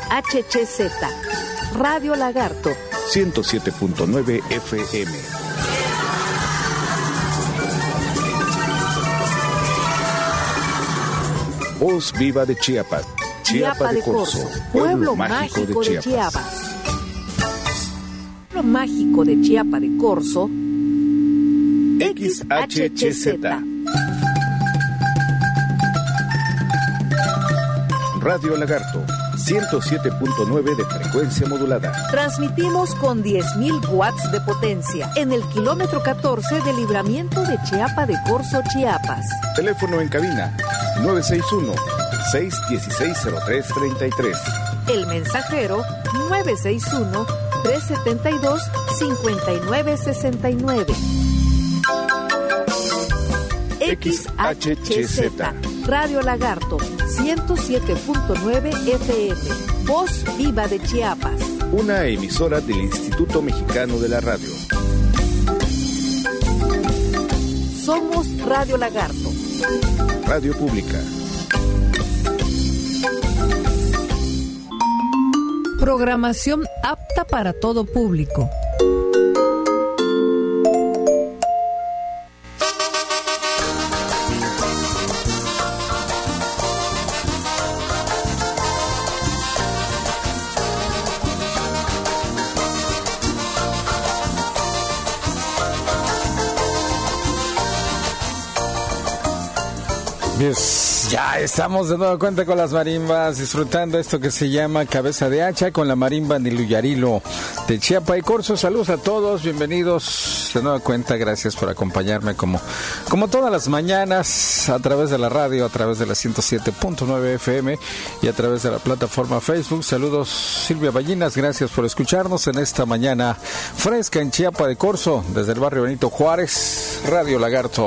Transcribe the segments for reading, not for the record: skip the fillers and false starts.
XHHZ, Radio Lagarto, 107.9 FM. Voz viva de Chiapas. Chiapa de Corzo, pueblo mágico de Chiapas. Pueblo mágico de Chiapa de Corzo, XHHZ. Radio Lagarto, 107.9 de frecuencia modulada. Transmitimos con 10.000 watts de potencia en el kilómetro 14 de libramiento de Chiapa de Corzo, Chiapas. Teléfono en cabina 961-616-0333. El mensajero 961-372-5969. XHHZ, Radio Lagarto, 107.9 FM, Voz Viva de Chiapas. Una emisora del Instituto Mexicano de la Radio. Somos Radio Lagarto. Radio Pública. Programación apta para todo público. Ya estamos de nueva cuenta con las marimbas, disfrutando esto que se llama Cabeza de Hacha con la marimba Niluyarilo de Chiapa de Corzo. Saludos a todos, bienvenidos de nueva cuenta, gracias por acompañarme como todas las mañanas a través de la radio, a través de la 107.9 FM y a través de la plataforma Facebook. Saludos Silvia Ballinas, gracias por escucharnos en esta mañana fresca en Chiapa de Corzo, desde el barrio Benito Juárez, Radio Lagarto.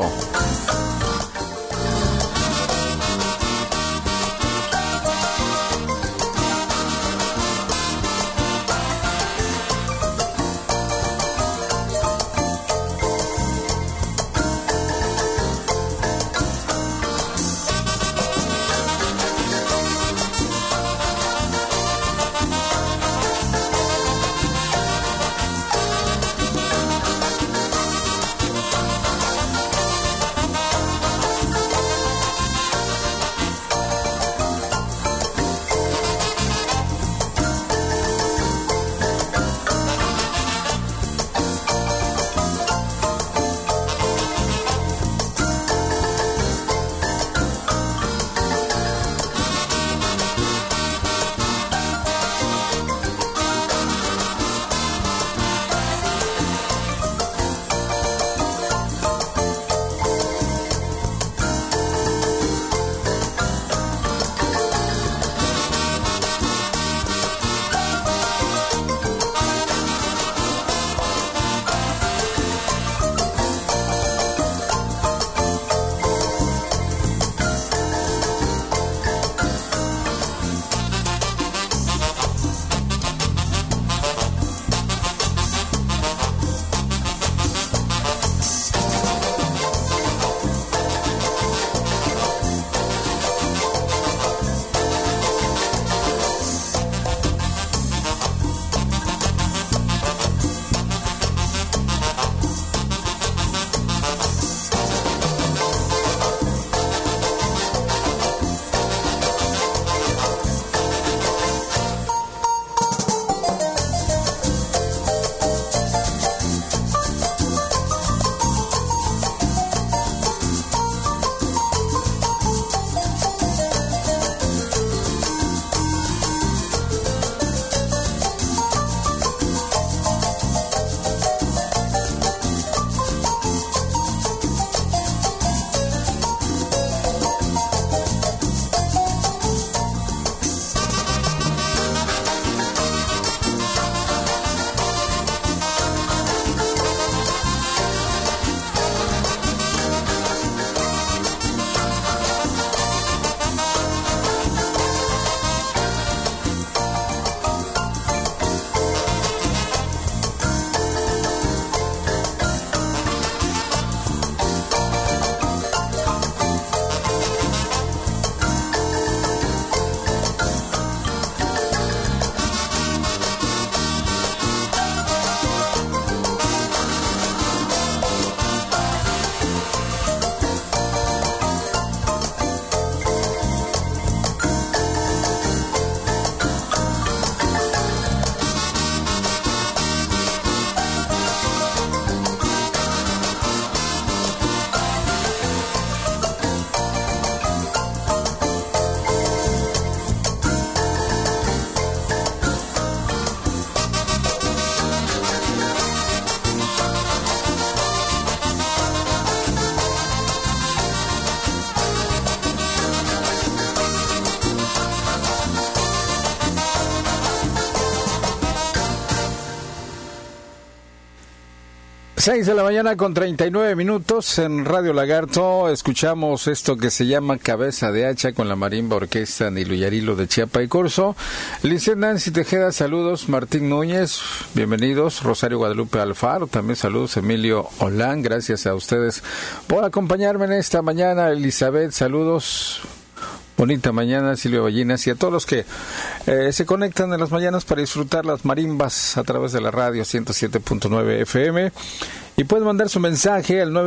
6 de la mañana con 39 minutos en Radio Lagarto. Escuchamos esto que se llama Cabeza de Hacha con la Marimba Orquesta Niluyarilo de Chiapa y Corzo. Licenciada Nancy Tejeda, saludos. Martín Núñez, bienvenidos. Rosario Guadalupe Alfaro, también saludos. Emilio Olán, gracias a ustedes por acompañarme en esta mañana. Elizabeth, saludos. Bonita mañana, Silvia Ballinas, y a todos los que se conectan en las mañanas para disfrutar las marimbas a través de la radio 107.9 FM. Y pueden mandar su mensaje al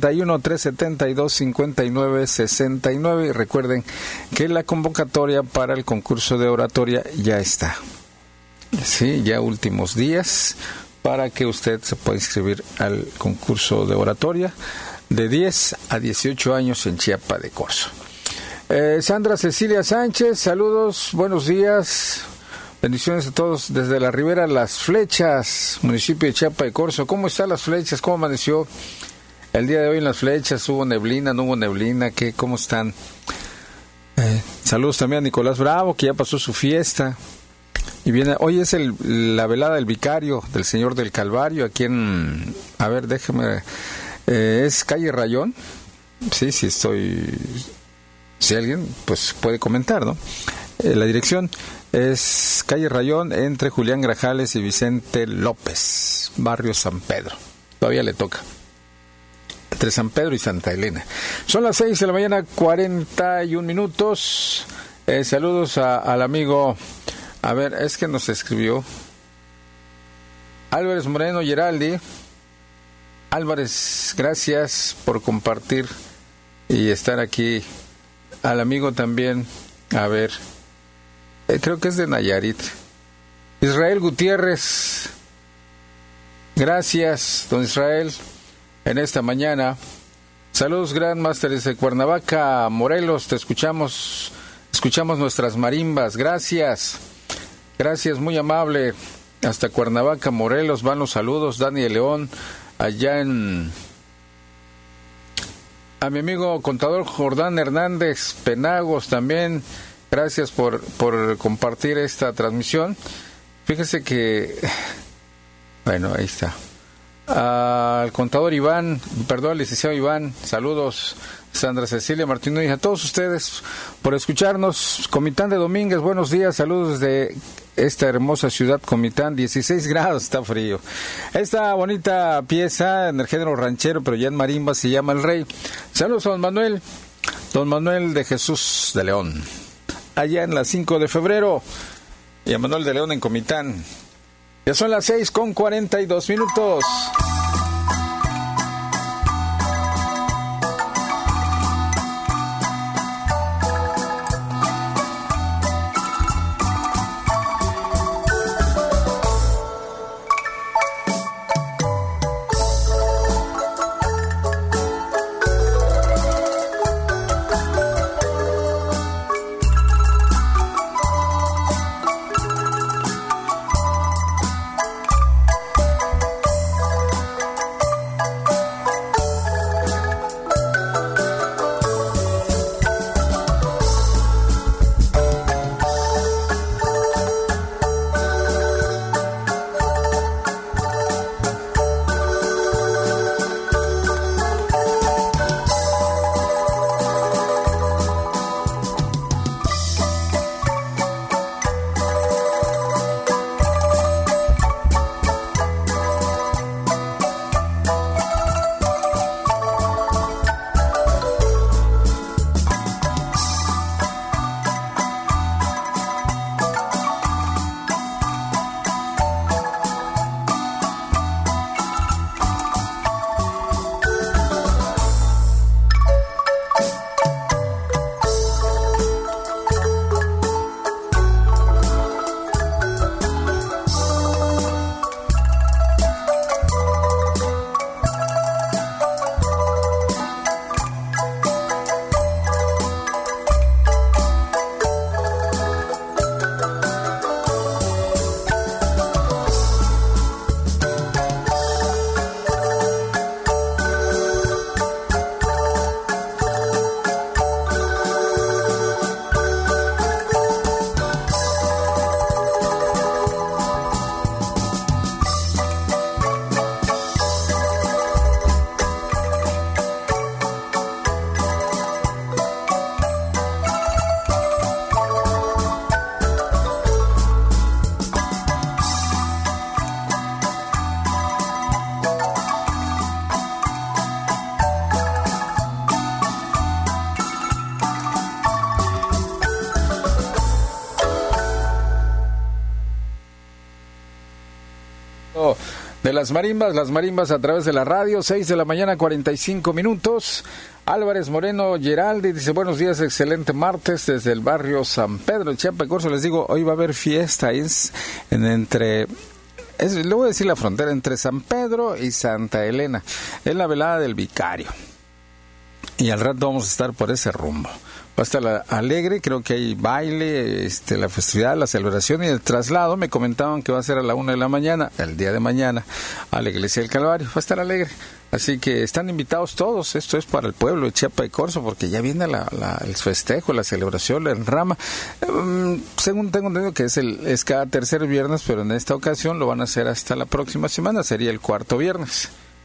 961-372-5969. Y recuerden que la convocatoria para el concurso de oratoria ya está. Sí, ya últimos días para que usted se pueda inscribir al concurso de oratoria de 10 a 18 años en Chiapa de Corzo. Sandra Cecilia Sánchez, saludos, buenos días, bendiciones a todos desde la Ribera Las Flechas, municipio de Chiapa de Corzo. ¿Cómo están Las Flechas? ¿Cómo amaneció el día de hoy en Las Flechas? ¿Hubo neblina? ¿No hubo neblina? ¿Cómo están? Saludos también a Nicolás Bravo, que ya pasó su fiesta. Y viene, hoy es la velada del vicario del Señor del Calvario, aquí en, a ver, déjeme, es calle Rayón. Sí, estoy... Si alguien, pues puede comentar, ¿no? La dirección es calle Rayón entre Julián Grajales y Vicente López, barrio San Pedro. Todavía le toca. Entre San Pedro y Santa Elena. Son las 6 de la mañana, 41 minutos. Saludos al amigo, a ver, es que nos escribió Álvarez Moreno Geraldi. Álvarez, gracias por compartir y estar aquí. Al amigo también, a ver, creo que es de Nayarit, Israel Gutiérrez, gracias, don Israel, en esta mañana. Saludos, Grandmaster desde Cuernavaca, Morelos, te escuchamos nuestras marimbas, gracias, muy amable, hasta Cuernavaca, Morelos, van los saludos, Dani de León, allá a mi amigo contador Jordán Hernández Penagos también, gracias por compartir esta transmisión. Fíjese que, bueno, ahí está. Al contador Iván, perdón, al licenciado Iván, saludos. Sandra Cecilia Martínez y a todos ustedes por escucharnos. Comitán de Domínguez, buenos días, saludos desde esta hermosa ciudad Comitán, 16 grados, está frío. Esta bonita pieza en el género ranchero, pero ya en marimba, se llama El Rey. Saludos a don Manuel de Jesús de León, allá en la 5 de febrero, y a Manuel de León en Comitán. Ya son las 6:42. de las marimbas a través de la radio, 6 de la mañana, 45 minutos. Álvarez Moreno Geraldi dice, buenos días, excelente martes desde el barrio San Pedro, Chiapa de Corzo. Les digo, hoy va a haber fiesta le voy a decir la frontera entre San Pedro y Santa Elena. Es la velada del vicario. Y al rato vamos a estar por ese rumbo. Va a estar alegre, creo que hay baile, la festividad, la celebración y el traslado. Me comentaban que va a ser a la 1 de la mañana, el día de mañana, a la iglesia del Calvario. Va a estar alegre. Así que están invitados todos. Esto es para el pueblo de Chiapa de Corzo, porque ya viene el festejo, la celebración, la enrama. Según tengo entendido que es cada tercer viernes, pero en esta ocasión lo van a hacer hasta la próxima semana. Sería el cuarto viernes.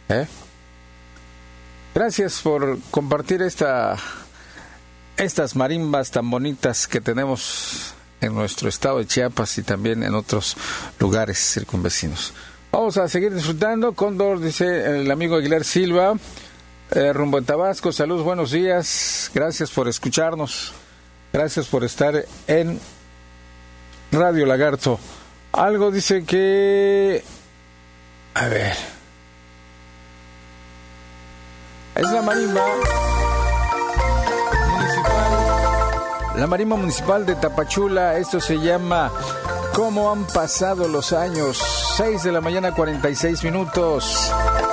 Gracias por compartir estas marimbas tan bonitas que tenemos en nuestro estado de Chiapas y también en otros lugares circunvecinos. Vamos a seguir disfrutando. Cóndor, dice el amigo Aguilar Silva, rumbo en Tabasco. Saludos, buenos días. Gracias por escucharnos. Gracias por estar en Radio Lagarto. Algo dice que... A ver... Es la marimba municipal. La marimba municipal de Tapachula. Esto se llama ¿Cómo han pasado los años? 6 de la mañana, 46 minutos.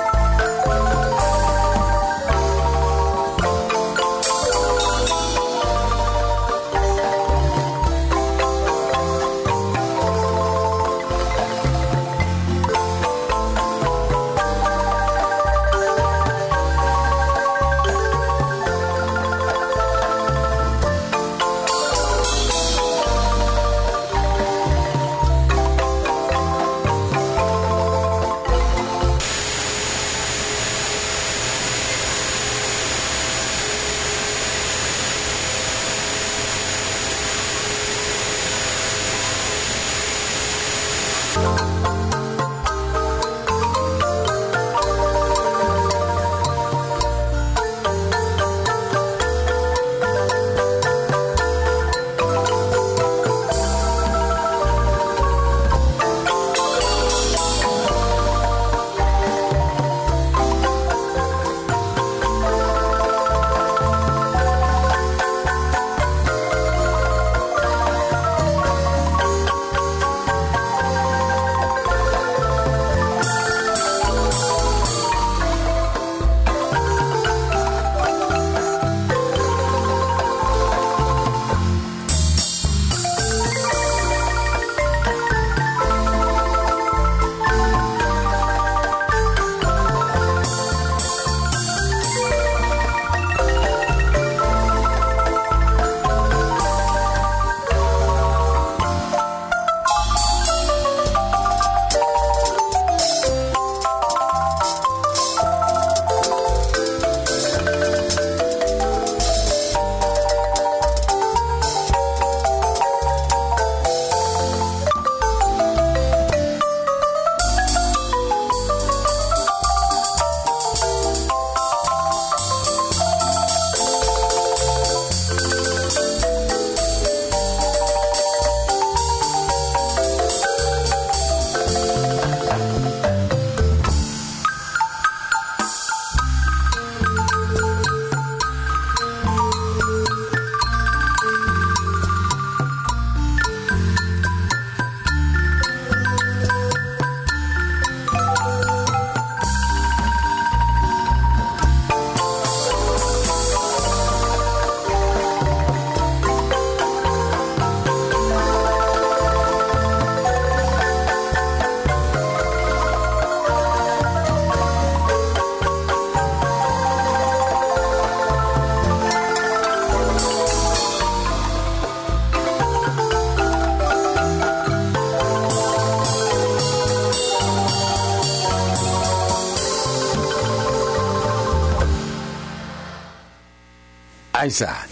Ahí está.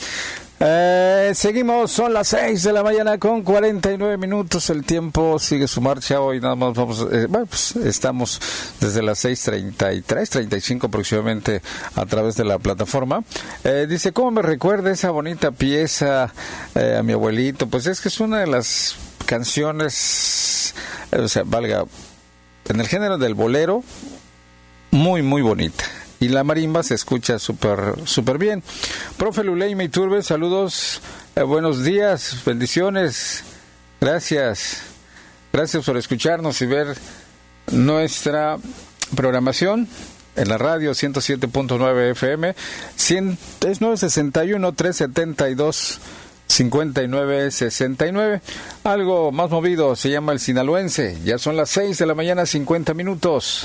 Seguimos, son las 6 de la mañana con 49 minutos. El tiempo sigue su marcha. Hoy nada más vamos, pues estamos desde las 6:33, 35 aproximadamente a través de la plataforma. Dice, ¿cómo me recuerda esa bonita pieza a mi abuelito? Pues es que es una de las canciones, o sea, valga en el género del bolero, muy, muy bonita. Y la marimba se escucha súper bien. Profe Luleima Iturbe, saludos, buenos días, bendiciones, gracias por escucharnos y ver nuestra programación en la radio 107.9 FM, es 961-372-5969. Algo más movido, se llama El Sinaloense. Ya son las 6 de la mañana, 50 minutos.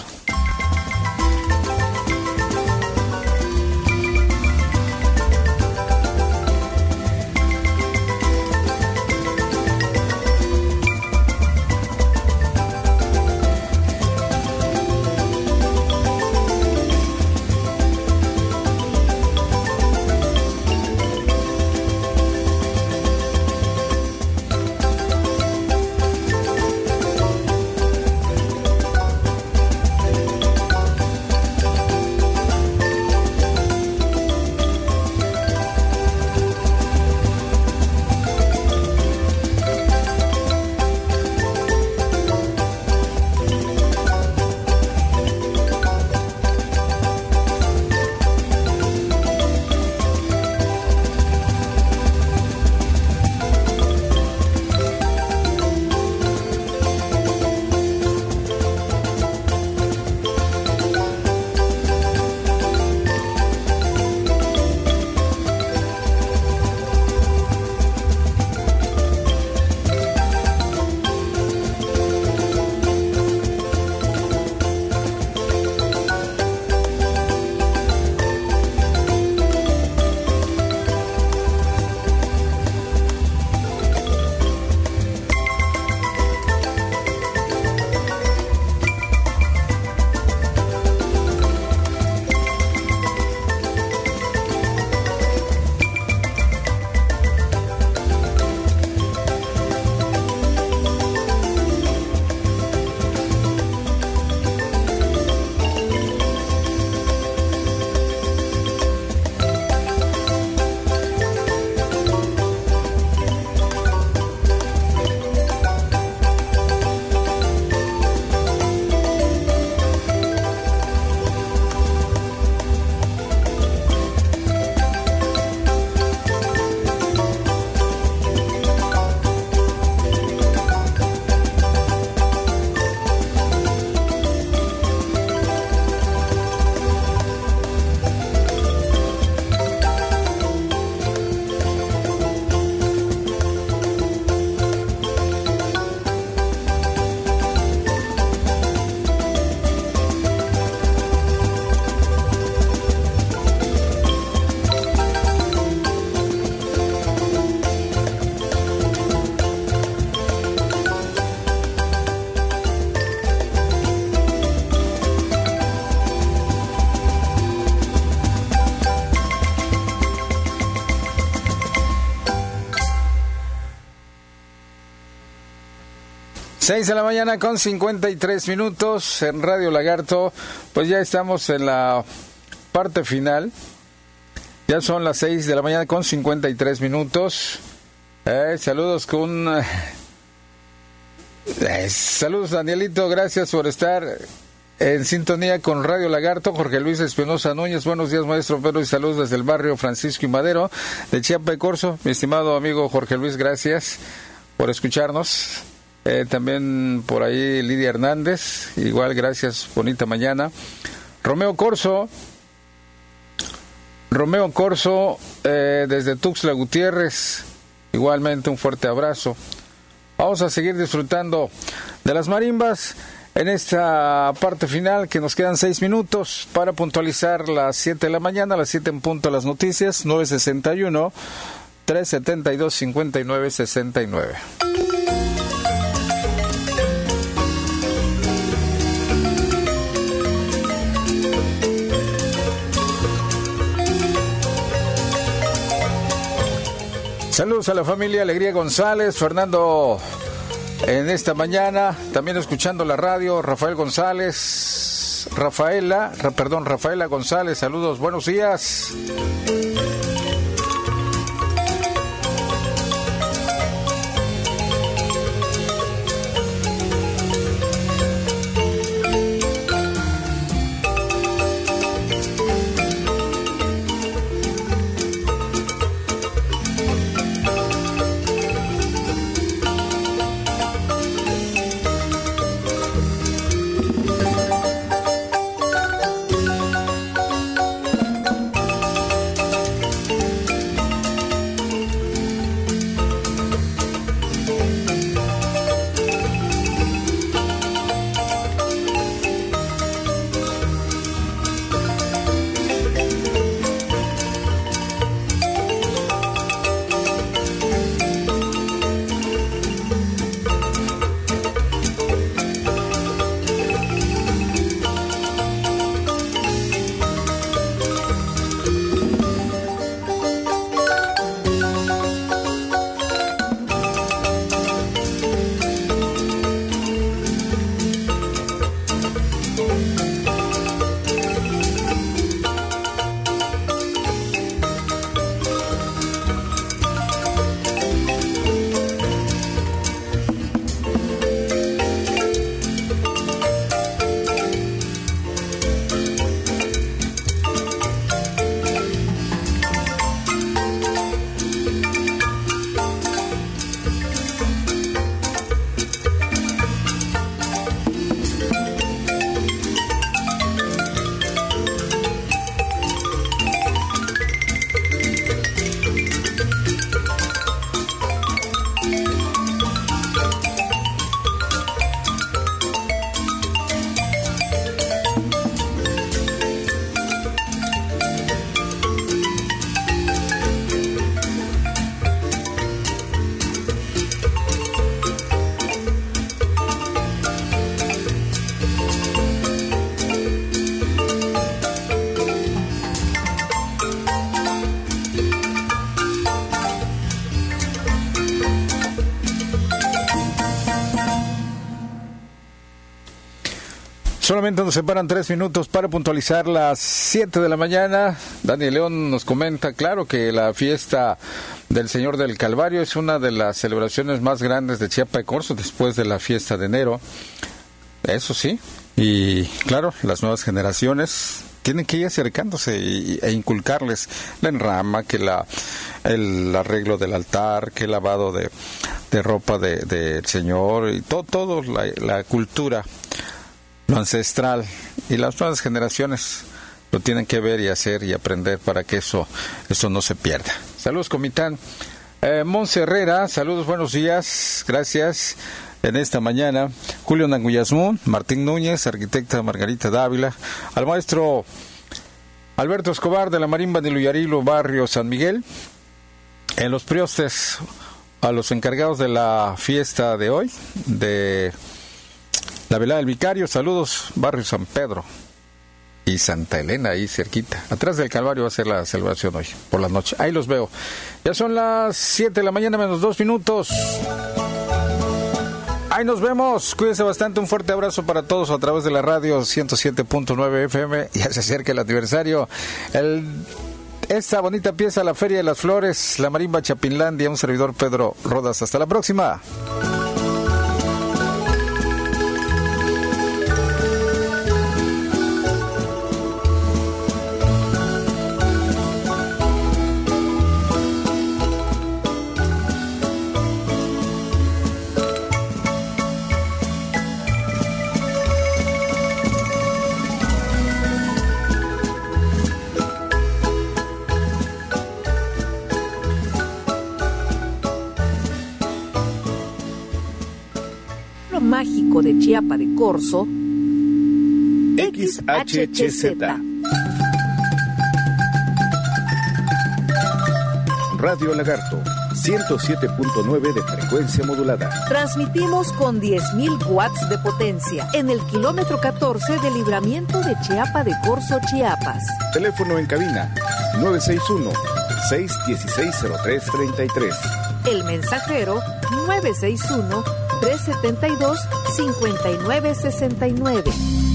Seis de la mañana con 53 minutos en Radio Lagarto. Pues ya estamos en la parte final. Ya son las 6 de la mañana con 53 minutos. Saludos saludos, Danielito, gracias por estar en sintonía con Radio Lagarto. Jorge Luis Espinosa Núñez, buenos días, maestro Pedro, y saludos desde el barrio Francisco y Madero de Chiapa de Corzo. Mi estimado amigo Jorge Luis, gracias por escucharnos. También por ahí Lidia Hernández, igual gracias, bonita mañana. Romeo Corzo, desde Tuxtla Gutiérrez, igualmente un fuerte abrazo. Vamos a seguir disfrutando de las marimbas en esta parte final, que nos quedan 6 minutos para puntualizar las 7 de la mañana, a las 7 en punto las noticias, 961-372-5969. Saludos a la familia Alegría González, Fernando en esta mañana, también escuchando la radio, Rafaela González, saludos, buenos días. Solamente nos separan 3 minutos para puntualizar las 7 de la mañana. Dani León nos comenta, claro, que la fiesta del Señor del Calvario es una de las celebraciones más grandes de Chiapa de Corzo después de la fiesta de enero. Eso sí, y claro, las nuevas generaciones tienen que ir acercándose e inculcarles la enrama, que el arreglo del altar, que el lavado de ropa del Señor, y todo la cultura, lo ancestral, y las nuevas generaciones lo tienen que ver y hacer y aprender para que eso no se pierda. Saludos, Comitán. Monse Herrera, saludos, buenos días, gracias. En esta mañana, Julio Nanguyasmún, Martín Núñez, arquitecta Margarita Dávila, al maestro Alberto Escobar de la Marimba de Luyarilo, barrio San Miguel, en los Priostes, a los encargados de la fiesta de hoy, de la velada del Vicario, saludos, barrio San Pedro y Santa Elena, ahí cerquita. Atrás del Calvario va a ser la celebración hoy, por la noche. Ahí los veo. Ya son las 7 de la mañana menos 2 minutos. Ahí nos vemos. Cuídense bastante. Un fuerte abrazo para todos a través de la radio 107.9 FM. Ya se acerca el aniversario. Esta bonita pieza, la Feria de las Flores, la Marimba Chapinlandia. Un servidor, Pedro Rodas. Hasta la próxima. Mágico de Chiapa de Corzo, XHCZ. Radio Lagarto, 107.9 de frecuencia modulada. Transmitimos con 10.000 watts de potencia en el kilómetro 14 de libramiento de Chiapa de Corzo, Chiapas. Teléfono en cabina 961-616-0333. El mensajero 961-372-5969.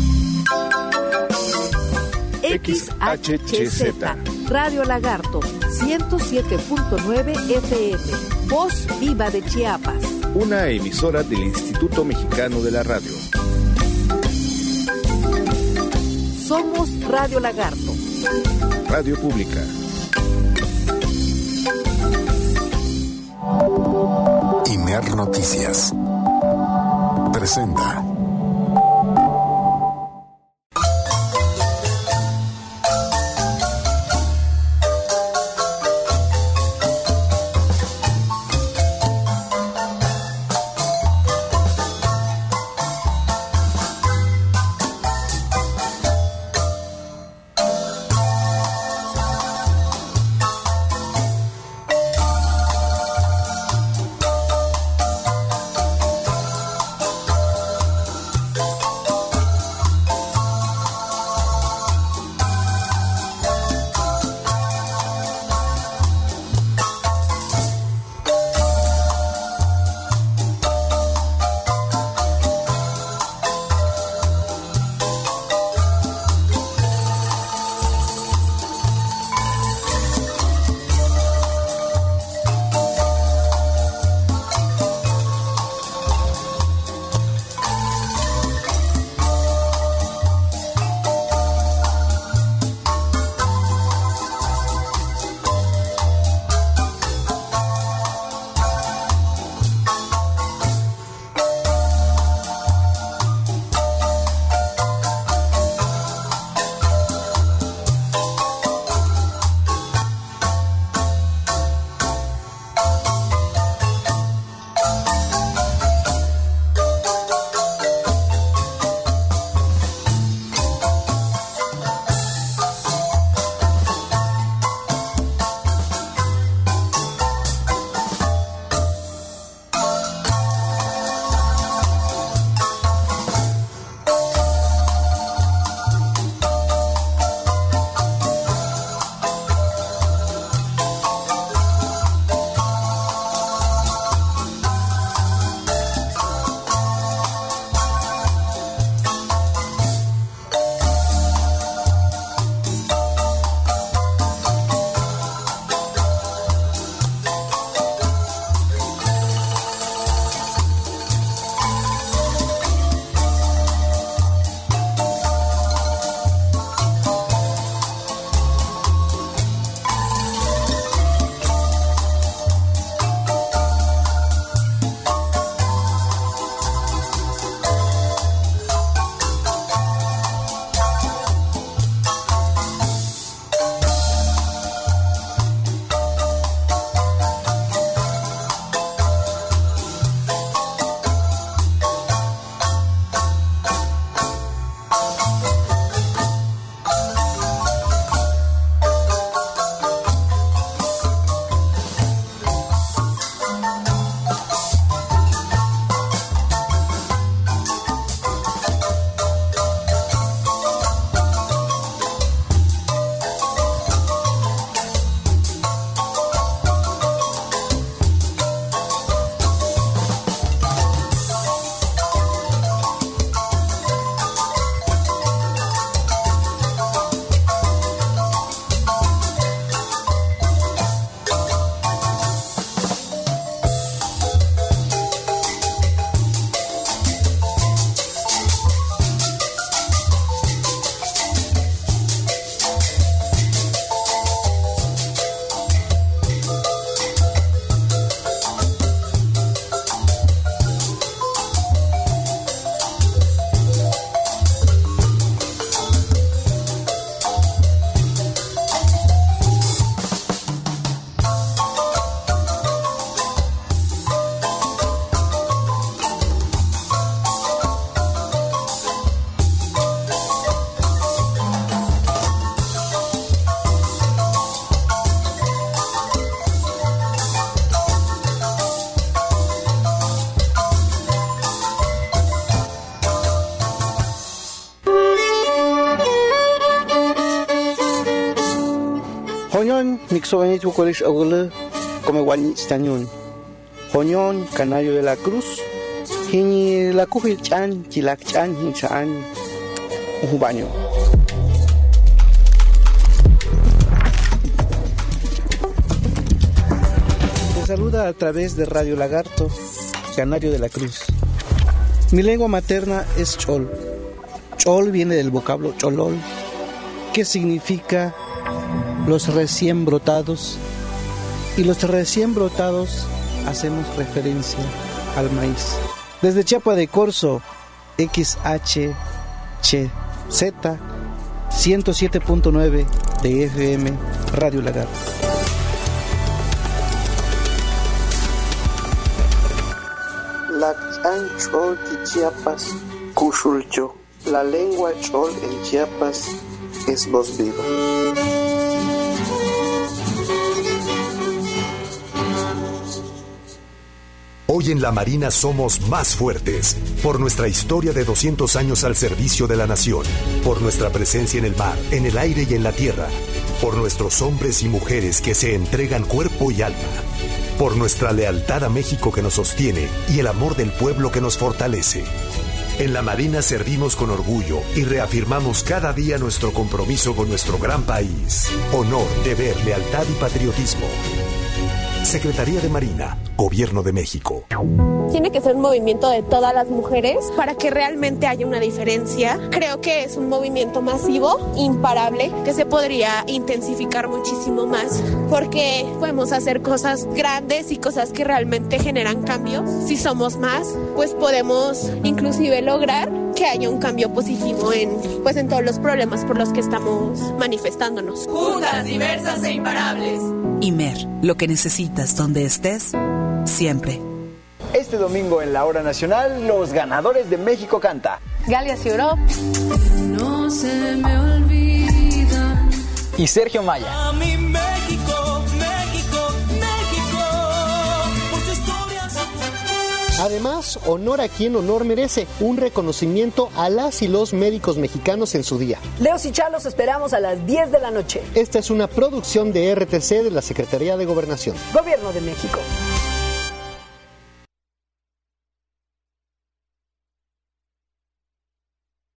XHCZ, Radio Lagarto, 107.9 FM, Voz Viva de Chiapas. Una emisora del Instituto Mexicano de la Radio. Somos Radio Lagarto. Radio Pública. IMER Noticias presenta Mixovenit Bucolish Ogule, come Guanit Stañón. Joñón, Canario de la Cruz. Hini la Cujilchan, Chilachan, Hinchan. Ujubaño. Te saluda a través de Radio Lagarto, Canario de la Cruz. Mi lengua materna es chol. Chol viene del vocablo cholol, que significa los recién brotados. Y los recién brotados hacemos referencia al maíz. Desde Chiapa de Corzo, XHCZ 107.9 de FM, Radio Lagarto. La chol de Chiapas, Cuchulcho. La lengua chol en Chiapas es voz viva. Hoy en la Marina somos más fuertes, por nuestra historia de 200 años al servicio de la nación, por nuestra presencia en el mar, en el aire y en la tierra, por nuestros hombres y mujeres que se entregan cuerpo y alma, por nuestra lealtad a México que nos sostiene y el amor del pueblo que nos fortalece. En la Marina servimos con orgullo y reafirmamos cada día nuestro compromiso con nuestro gran país. Honor, deber, lealtad y patriotismo. Secretaría de Marina, Gobierno de México. Tiene que ser un movimiento de todas las mujeres para que realmente haya una diferencia. Creo que es un movimiento masivo, imparable, que se podría intensificar muchísimo más, porque podemos hacer cosas grandes y cosas que realmente generan cambios. Si somos más, pues podemos inclusive lograr que haya un cambio positivo en todos los problemas por los que estamos manifestándonos. Juntas, diversas e imparables. Imer, lo que necesitas donde estés, siempre. Este domingo en la Hora Nacional, los ganadores de México Canta. Galia Ciuró. No se me olvida. Y Sergio Maya. A mi México, México, México. Por su historia. Además, honor a quien honor merece, un reconocimiento a las y los médicos mexicanos en su día. Leos y Charlos esperamos a las 10 de la noche. Esta es una producción de RTC de la Secretaría de Gobernación. Gobierno de México.